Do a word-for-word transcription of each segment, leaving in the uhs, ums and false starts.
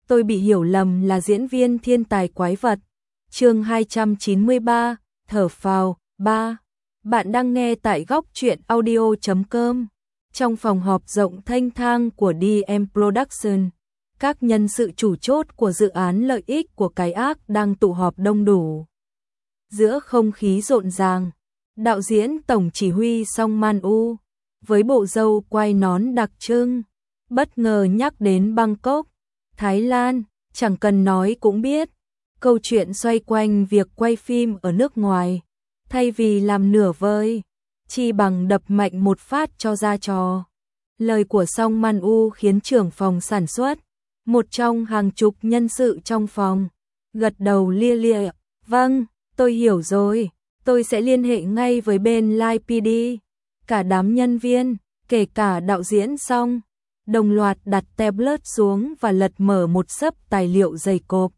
tôi bị hiểu lầm là diễn viên thiên tài quái vật. Chương hai trăm chín mươi ba, thở phào. Ba. Bạn đang nghe tại góc truyện audio chấm com. Trong phòng họp rộng thanh thang của đê em Production, các nhân sự chủ chốt của dự án lợi ích của cái ác đang tụ họp đông đủ. Giữa không khí rộn ràng, đạo diễn tổng chỉ huy Song Man-u với bộ râu quai nón đặc trưng, bất ngờ nhắc đến Bangkok, Thái Lan, chẳng cần nói cũng biết. Câu chuyện xoay quanh việc quay phim ở nước ngoài, thay vì làm nửa vời, chi bằng đập mạnh một phát cho ra trò. Lời của Song Man-u khiến trưởng phòng sản xuất, một trong hàng chục nhân sự trong phòng, gật đầu lia lịa. Vâng, tôi hiểu rồi, tôi sẽ liên hệ ngay với bên Live pê đê. Cả đám nhân viên, kể cả đạo diễn Song, đồng loạt đặt tablet xuống và lật mở một xấp tài liệu dày cộp.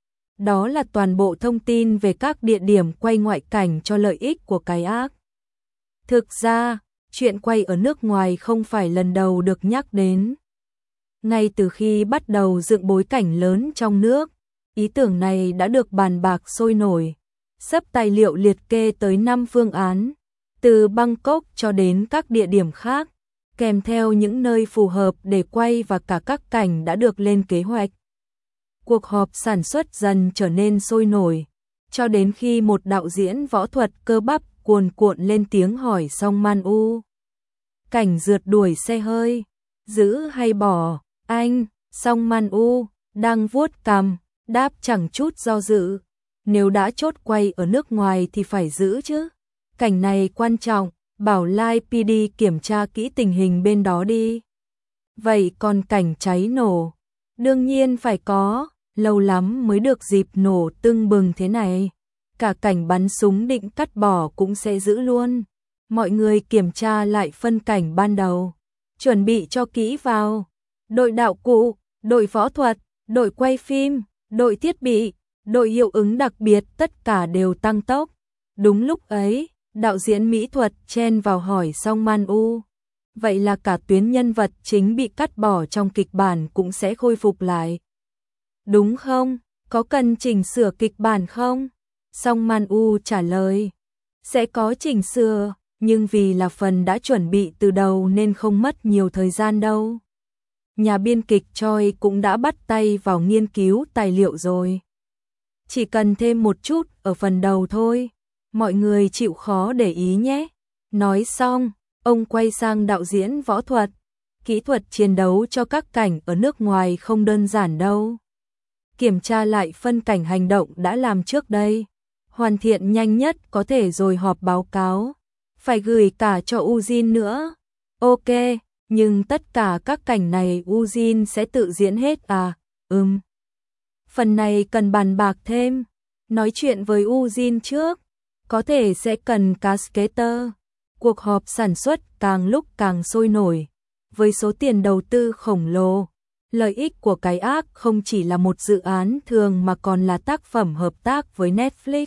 Đó là toàn bộ thông tin về các địa điểm quay ngoại cảnh cho lợi ích của cái ác. Thực ra, chuyện quay ở nước ngoài không phải lần đầu được nhắc đến. Ngay từ khi bắt đầu dựng bối cảnh lớn trong nước, ý tưởng này đã được bàn bạc sôi nổi. Xấp tài liệu liệt kê tới năm phương án, từ Bangkok cho đến các địa điểm khác, kèm theo những nơi phù hợp để quay và cả các cảnh đã được lên kế hoạch. Cuộc họp sản xuất dần trở nên sôi nổi, cho đến khi một đạo diễn võ thuật cơ bắp cuồn cuộn lên tiếng hỏi Song Man-u. Cảnh rượt đuổi xe hơi, giữ hay bỏ? Anh, Song Man-u, đang vuốt cằm, đáp chẳng chút do dự. Nếu đã chốt quay ở nước ngoài thì phải giữ chứ. Cảnh này quan trọng, bảo Live pê đê kiểm tra kỹ tình hình bên đó đi. Vậy còn cảnh cháy nổ? Đương nhiên phải có, lâu lắm mới được dịp nổ tưng bừng thế này. Cả cảnh bắn súng định cắt bỏ cũng sẽ giữ luôn. Mọi người kiểm tra lại phân cảnh ban đầu, chuẩn bị cho kỹ vào. Đội đạo cụ, đội võ thuật, đội quay phim, đội thiết bị, đội hiệu ứng đặc biệt tất cả đều tăng tốc. Đúng lúc ấy, đạo diễn mỹ thuật chen vào hỏi Song Man-u. Vậy là cả tuyến nhân vật chính bị cắt bỏ trong kịch bản cũng sẽ khôi phục lại. Đúng không? Có cần chỉnh sửa kịch bản không? Song Man-u trả lời. Sẽ có chỉnh sửa, nhưng vì là phần đã chuẩn bị từ đầu nên không mất nhiều thời gian đâu. Nhà biên kịch Choi cũng đã bắt tay vào nghiên cứu tài liệu rồi. Chỉ cần thêm một chút ở phần đầu thôi. Mọi người chịu khó để ý nhé. Nói xong, ông quay sang đạo diễn võ thuật. Kỹ thuật chiến đấu cho các cảnh ở nước ngoài không đơn giản đâu. Kiểm tra lại phân cảnh hành động đã làm trước đây, hoàn thiện nhanh nhất có thể rồi họp báo cáo. Phải gửi cả cho Ujin nữa. Ok, nhưng tất cả các cảnh này Ujin sẽ tự diễn hết à? Ừm. Phần này cần bàn bạc thêm. Nói chuyện với Ujin trước. Có thể sẽ cần cascader. Cuộc họp sản xuất càng lúc càng sôi nổi. Với số tiền đầu tư khổng lồ, lợi ích của cái ác không chỉ là một dự án thường mà còn là tác phẩm hợp tác với Netflix.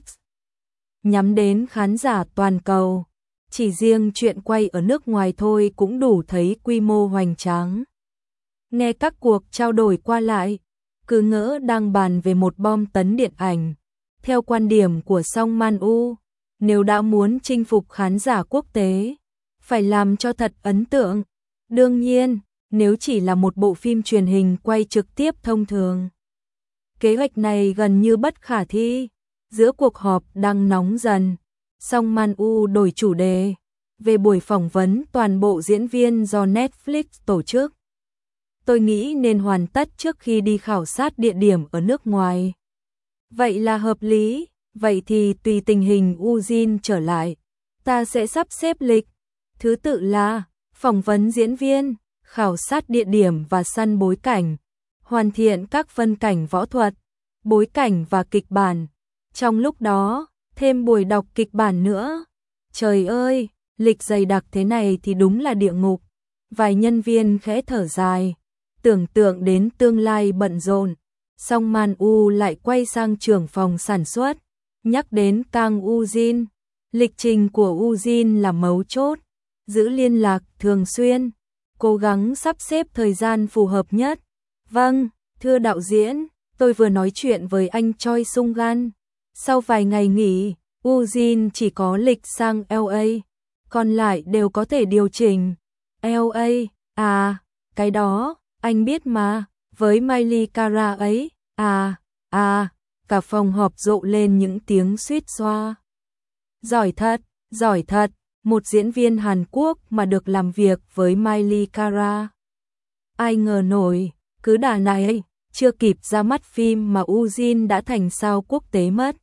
Nhắm đến khán giả toàn cầu. Chỉ riêng chuyện quay ở nước ngoài thôi cũng đủ thấy quy mô hoành tráng. Nghe các cuộc trao đổi qua lại, cứ ngỡ đang bàn về một bom tấn điện ảnh. Theo quan điểm của Song Man-u, nếu đã muốn chinh phục khán giả quốc tế, phải làm cho thật ấn tượng. Đương nhiên, nếu chỉ là một bộ phim truyền hình quay trực tiếp thông thường, kế hoạch này gần như bất khả thi. Giữa cuộc họp đang nóng dần, Song Man-u đổi chủ đề về buổi phỏng vấn toàn bộ diễn viên do Netflix tổ chức. Tôi nghĩ nên hoàn tất trước khi đi khảo sát địa điểm ở nước ngoài. Vậy là hợp lý, vậy thì tùy tình hình Ujin trở lại, ta sẽ sắp xếp lịch. Thứ tự là phỏng vấn diễn viên, khảo sát địa điểm và săn bối cảnh, hoàn thiện các phân cảnh võ thuật, bối cảnh và kịch bản. Trong lúc đó, thêm buổi đọc kịch bản nữa. Trời ơi, lịch dày đặc thế này thì đúng là địa ngục. Vài nhân viên khẽ thở dài, tưởng tượng đến tương lai bận rộn. Song Man-u lại quay sang trưởng phòng sản xuất, nhắc đến Kang Ujin. Lịch trình của Ujin là mấu chốt, giữ liên lạc thường xuyên, cố gắng sắp xếp thời gian phù hợp nhất. Vâng, Thưa đạo diễn, tôi vừa nói chuyện với anh Choi Sung Gan. Sau vài ngày nghỉ, Ujin chỉ có lịch sang lờ a, còn lại đều có thể điều chỉnh. lờ a, à, cái đó, anh biết mà, với Miley Cara ấy, à, à, cả phòng họp rộ lên những tiếng suýt xoa. Giỏi thật, giỏi thật, một diễn viên Hàn Quốc mà được làm việc với Miley Cara. Ai ngờ nổi, cứ đà này, chưa kịp ra mắt phim mà Ujin đã thành sao quốc tế mất.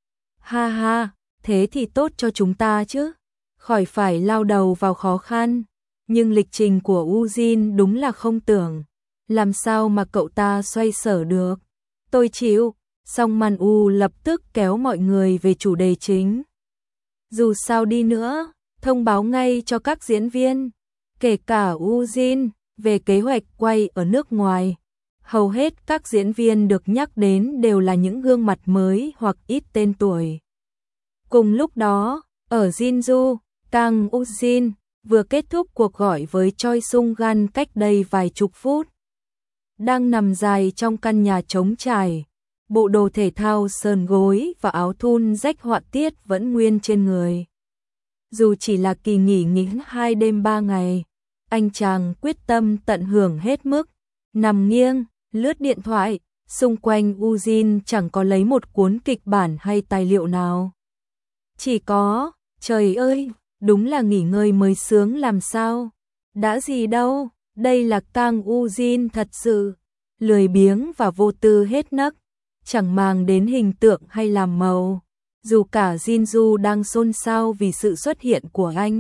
Ha ha, thế thì tốt cho chúng ta chứ, khỏi phải lao đầu vào khó khăn. Nhưng lịch trình của Ujin đúng là không tưởng, làm sao mà cậu ta xoay sở được. Tôi chịu, song Man U lập tức kéo mọi người về chủ đề chính. Dù sao đi nữa, thông báo ngay cho các diễn viên, kể cả Ujin, về kế hoạch quay ở nước ngoài. Hầu hết các diễn viên được nhắc đến đều là những gương mặt mới hoặc ít tên tuổi. Cùng lúc đó, ở Jeonju, Kang Ujin vừa kết thúc cuộc gọi với Choi Sung Gan cách đây vài chục phút. Đang nằm dài trong căn nhà trống trải, bộ đồ thể thao sờn gối và áo thun rách họa tiết vẫn nguyên trên người. Dù chỉ là kỳ nghỉ nghỉ hai đêm ba ngày, anh chàng quyết tâm tận hưởng hết mức. Nằm nghiêng, lướt điện thoại, xung quanh Ujin chẳng có lấy một cuốn kịch bản hay tài liệu nào. Chỉ có, trời ơi, đúng là nghỉ ngơi mới sướng làm sao. Đã gì đâu, đây là Kang Ujin thật sự, lười biếng và vô tư hết nấc, chẳng màng đến hình tượng hay làm màu. Dù cả Jeonju đang xôn xao vì sự xuất hiện của anh,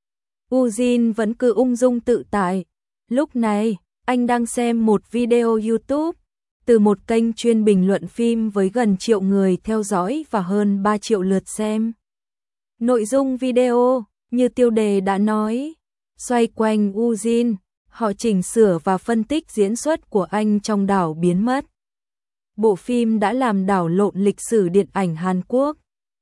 Ujin vẫn cứ ung dung tự tại. Lúc này, anh đang xem một video YouTube từ một kênh chuyên bình luận phim với gần triệu người theo dõi và hơn ba triệu lượt xem. Nội dung video, như tiêu đề đã nói, xoay quanh Ujin, họ chỉnh sửa và phân tích diễn xuất của anh trong Đảo biến mất. Bộ phim đã làm đảo lộn lịch sử điện ảnh Hàn Quốc.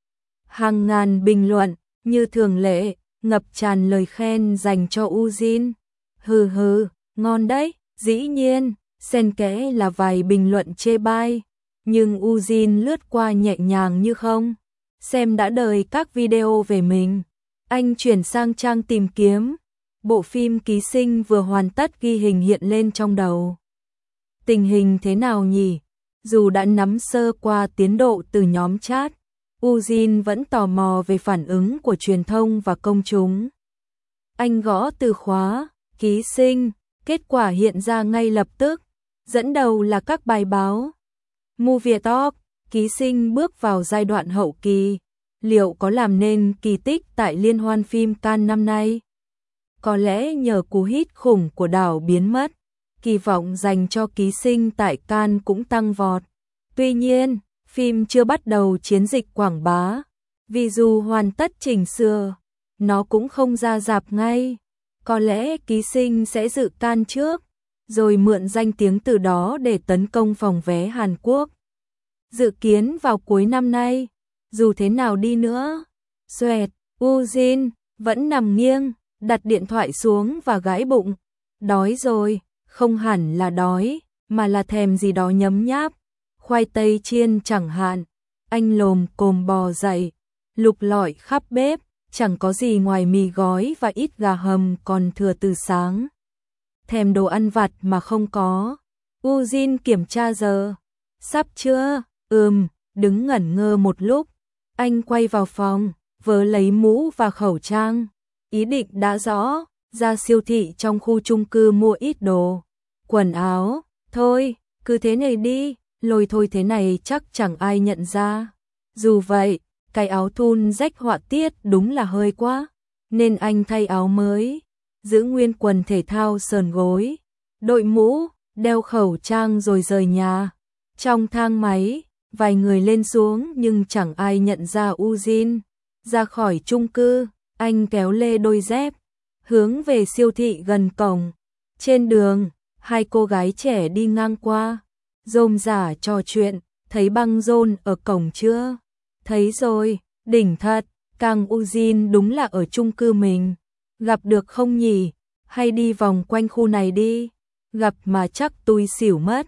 Hàng ngàn bình luận, như thường lệ, ngập tràn lời khen dành cho Ujin. Hừ hừ, ngon đấy, dĩ nhiên, xen kẽ là vài bình luận chê bai, nhưng Ujin lướt qua nhẹ nhàng như không. Xem đã đời các video về mình, anh chuyển sang trang tìm kiếm. Bộ phim Ký sinh vừa hoàn tất ghi hình hiện lên trong đầu. Tình hình thế nào nhỉ? Dù đã nắm sơ qua tiến độ từ nhóm chat, Ujin vẫn tò mò về phản ứng của truyền thông và công chúng. Anh gõ từ khóa, ký sinh, kết quả hiện ra ngay lập tức. Dẫn đầu là các bài báo. Movie Talk, ký sinh bước vào giai đoạn hậu kỳ. Liệu có làm nên kỳ tích tại liên hoan phim Cannes năm nay? Có lẽ nhờ cú hit khủng của Đảo biến mất, kỳ vọng dành cho ký sinh tại Cannes cũng tăng vọt. Tuy nhiên, phim chưa bắt đầu chiến dịch quảng bá, vì dù hoàn tất chỉnh sửa, nó cũng không ra rạp ngay. Có lẽ ký sinh sẽ dự Cannes trước, rồi mượn danh tiếng từ đó để tấn công phòng vé Hàn Quốc. Dự kiến vào cuối năm nay. Dù thế nào đi nữa, xoẹt, Ujin vẫn nằm nghiêng, đặt điện thoại xuống và gãi bụng. Đói rồi, không hẳn là đói, mà là thèm gì đó nhấm nháp. Khoai tây chiên chẳng hạn. Anh lồm cồm bò dậy, lục lọi khắp bếp, chẳng có gì ngoài mì gói và ít gà hầm còn thừa từ sáng. Thèm đồ ăn vặt mà không có. Ujin kiểm tra giờ. Sắp chưa? Ừm, đứng ngẩn ngơ một lúc. Anh quay vào phòng, vớ lấy mũ và khẩu trang. Ý định đã rõ, ra siêu thị trong khu chung cư mua ít đồ. Quần áo, thôi, cứ thế này đi, lôi thôi thế này chắc chẳng ai nhận ra. Dù vậy, cái áo thun rách họa tiết đúng là hơi quá, nên anh thay áo mới, giữ nguyên quần thể thao sờn gối, đội mũ, đeo khẩu trang rồi rời nhà. Trong thang máy, vài người lên xuống nhưng chẳng ai nhận ra Ujin. Ra khỏi chung cư, anh kéo lê đôi dép, hướng về siêu thị gần cổng. Trên đường, hai cô gái trẻ đi ngang qua, rôm rả trò chuyện, thấy băng rôn ở cổng chưa? Thấy rồi, đỉnh thật, Kang Ujin đúng là ở chung cư mình. Gặp được không nhỉ? Hay đi vòng quanh khu này đi? Gặp mà chắc tui xỉu mất.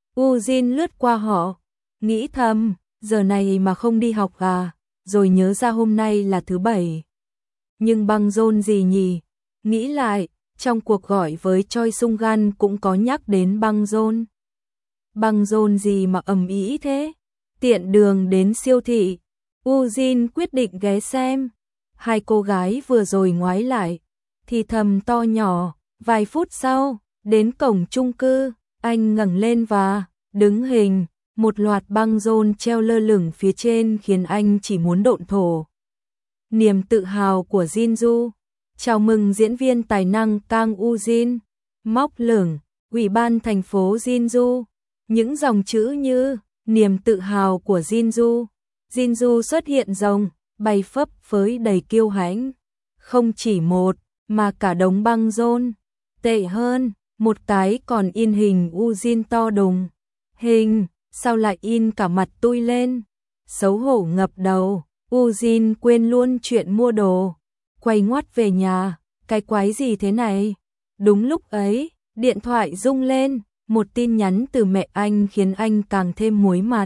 U Jin lướt qua họ, nghĩ thầm, giờ này mà không đi học à, rồi nhớ ra hôm nay là thứ bảy. Nhưng băng rôn gì nhỉ? Nghĩ lại, trong cuộc gọi với Choi Sung Gan cũng có nhắc đến băng rôn. Băng rôn gì mà ầm ĩ thế? Tiện đường đến siêu thị, U Jin quyết định ghé xem. Hai cô gái vừa rồi ngoái lại, thì thầm to nhỏ, vài phút sau, đến cổng chung cư, anh ngẩng lên và đứng hình, một loạt băng rôn treo lơ lửng phía trên khiến anh chỉ muốn độn thổ. Niềm tự hào của Jinju. Chào mừng diễn viên tài năng Kang U Jin. Móc lửng, Ủy ban thành phố Jinju. Những dòng chữ như niềm tự hào của Jinju. Jinju xuất hiện rồng, bay phấp phới đầy kiêu hãnh. Không chỉ một, mà cả đống băng rôn. Tệ hơn, một cái còn in hình U Jin to đùng. Hình, sao lại in cả mặt tui lên? Xấu hổ ngập đầu, U Jin quên luôn chuyện mua đồ. Quay ngoắt về nhà, cái quái gì thế này? Đúng lúc ấy, điện thoại rung lên, một tin nhắn từ mẹ anh khiến anh càng thêm muối mặt.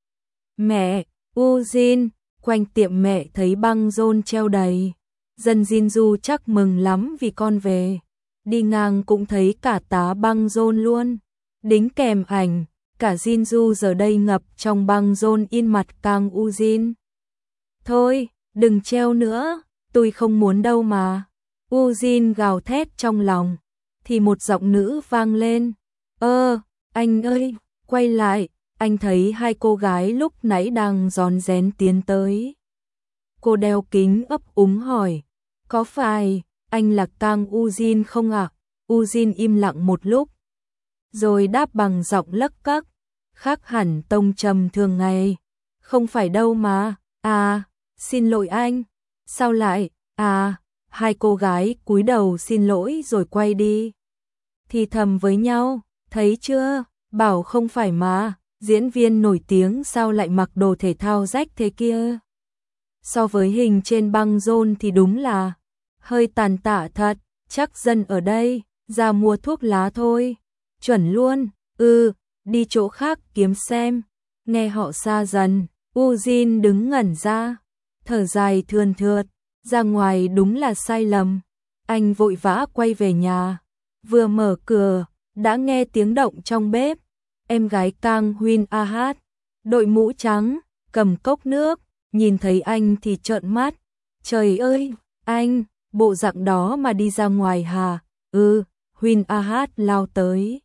Mẹ, U Jin, quanh tiệm mẹ thấy băng rôn treo đầy. Dân Jinju chắc mừng lắm vì con về. Đi ngang cũng thấy cả tá băng rôn luôn. Đính kèm ảnh, cả Jinju giờ đây ngập trong băng rôn in mặt Kang U Jin. Thôi, đừng treo nữa, tôi không muốn đâu mà. U Jin gào thét trong lòng, thì một giọng nữ vang lên. Ơ, anh ơi, quay lại, anh thấy hai cô gái lúc nãy đang rón rén tiến tới. Cô đeo kính ấp úng hỏi, có phải anh là Kang U Jin không ạ? À? U Jin im lặng một lúc, rồi đáp bằng giọng lấc cấc, khác hẳn tông trầm thường ngày. Không phải đâu mà, à, xin lỗi anh. Sao lại, à, hai cô gái cúi đầu xin lỗi rồi quay đi. Thì thầm với nhau, thấy chưa, bảo không phải mà, diễn viên nổi tiếng sao lại mặc đồ thể thao rách thế kia. So với hình trên băng rôn thì đúng là hơi tàn tạ thật, chắc dân ở đây ra mua thuốc lá thôi. Chuẩn luôn, ừ, đi chỗ khác kiếm xem. Nghe họ xa dần, U Jin đứng ngẩn ra, thở dài thườn thượt, ra ngoài đúng là sai lầm. Anh vội vã quay về nhà, vừa mở cửa, đã nghe tiếng động trong bếp. Em gái Kang Huyên A Hát, đội mũ trắng, cầm cốc nước, nhìn thấy anh thì trợn mắt. Trời ơi, anh, bộ dạng đó mà đi ra ngoài hả? Ừ, Huyên A Hát lao tới,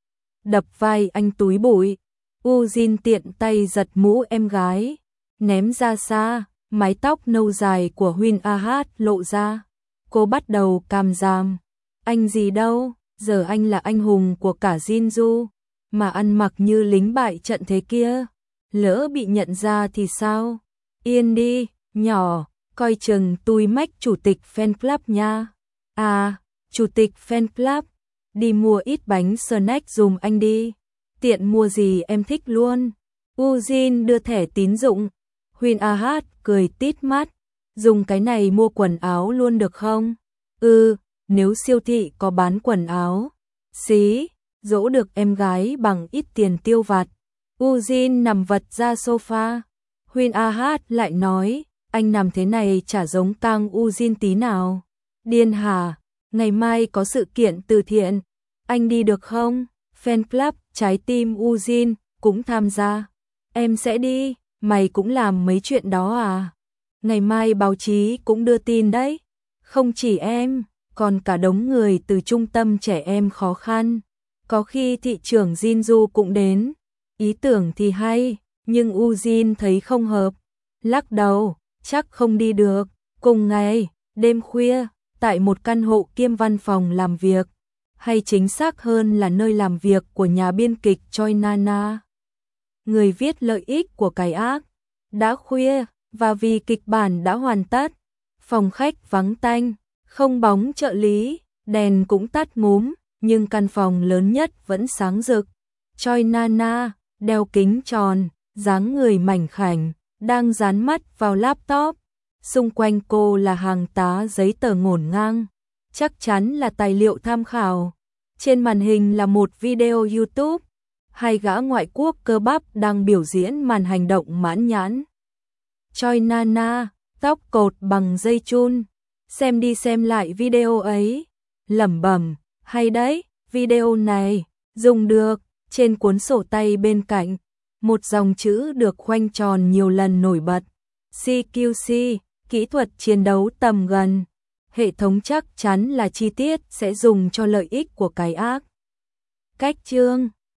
đập vai anh túi bụi. U Jin tiện tay giật mũ em gái, ném ra xa, mái tóc nâu dài của Huyên A Hát lộ ra. Cô bắt đầu càm ràm. Anh gì đâu, giờ anh là anh hùng của cả Jinju, mà ăn mặc như lính bại trận thế kia. Lỡ bị nhận ra thì sao? Yên đi, nhỏ, coi chừng tui mách chủ tịch fan club nha. À, chủ tịch fan club, đi mua ít bánh snack dùm anh đi. Tiện mua gì em thích luôn. U Jin đưa thẻ tín dụng. Huyên A Hát cười tít mắt. Dùng cái này mua quần áo luôn được không? Ừ, nếu siêu thị có bán quần áo. Xí, dỗ được em gái bằng ít tiền tiêu vặt. U Jin nằm vật ra sofa. Huyên A Hát lại nói, anh nằm thế này chả giống Kang U Jin tí nào. Điên hả? Ngày mai có sự kiện từ thiện. Anh đi được không? Fan club Trái tim U Jin cũng tham gia. Em sẽ đi, mày cũng làm mấy chuyện đó à? Ngày mai báo chí cũng đưa tin đấy. Không chỉ em, còn cả đống người từ trung tâm trẻ em khó khăn. Có khi thị trưởng Jinju cũng đến. Ý tưởng thì hay, nhưng U Jin thấy không hợp. Lắc đầu, chắc không đi được. Cùng ngày, đêm khuya, tại một căn hộ kiêm văn phòng làm việc, hay chính xác hơn là nơi làm việc của nhà biên kịch Choi Nana, người viết lợi ích của cái ác. Đã khuya, và vì kịch bản đã hoàn tất, phòng khách vắng tanh, không bóng trợ lý, đèn cũng tắt múm, nhưng căn phòng lớn nhất vẫn sáng rực. Choi Nana, đeo kính tròn, dáng người mảnh khảnh, đang dán mắt vào laptop. Xung quanh cô là hàng tá giấy tờ ngổn ngang, chắc chắn là tài liệu tham khảo. Trên màn hình là một video YouTube. hai gã ngoại quốc cơ bắp đang biểu diễn màn hành động mãn nhãn. Choi Nana, tóc cột bằng dây chun, xem đi xem lại video ấy, lẩm bẩm, hay đấy, video này, dùng được, trên cuốn sổ tay bên cạnh, một dòng chữ được khoanh tròn nhiều lần nổi bật, xê quy xê, kỹ thuật chiến đấu tầm gần, hệ thống chắc chắn là chi tiết sẽ dùng cho lợi ích của cái ác. Cách chương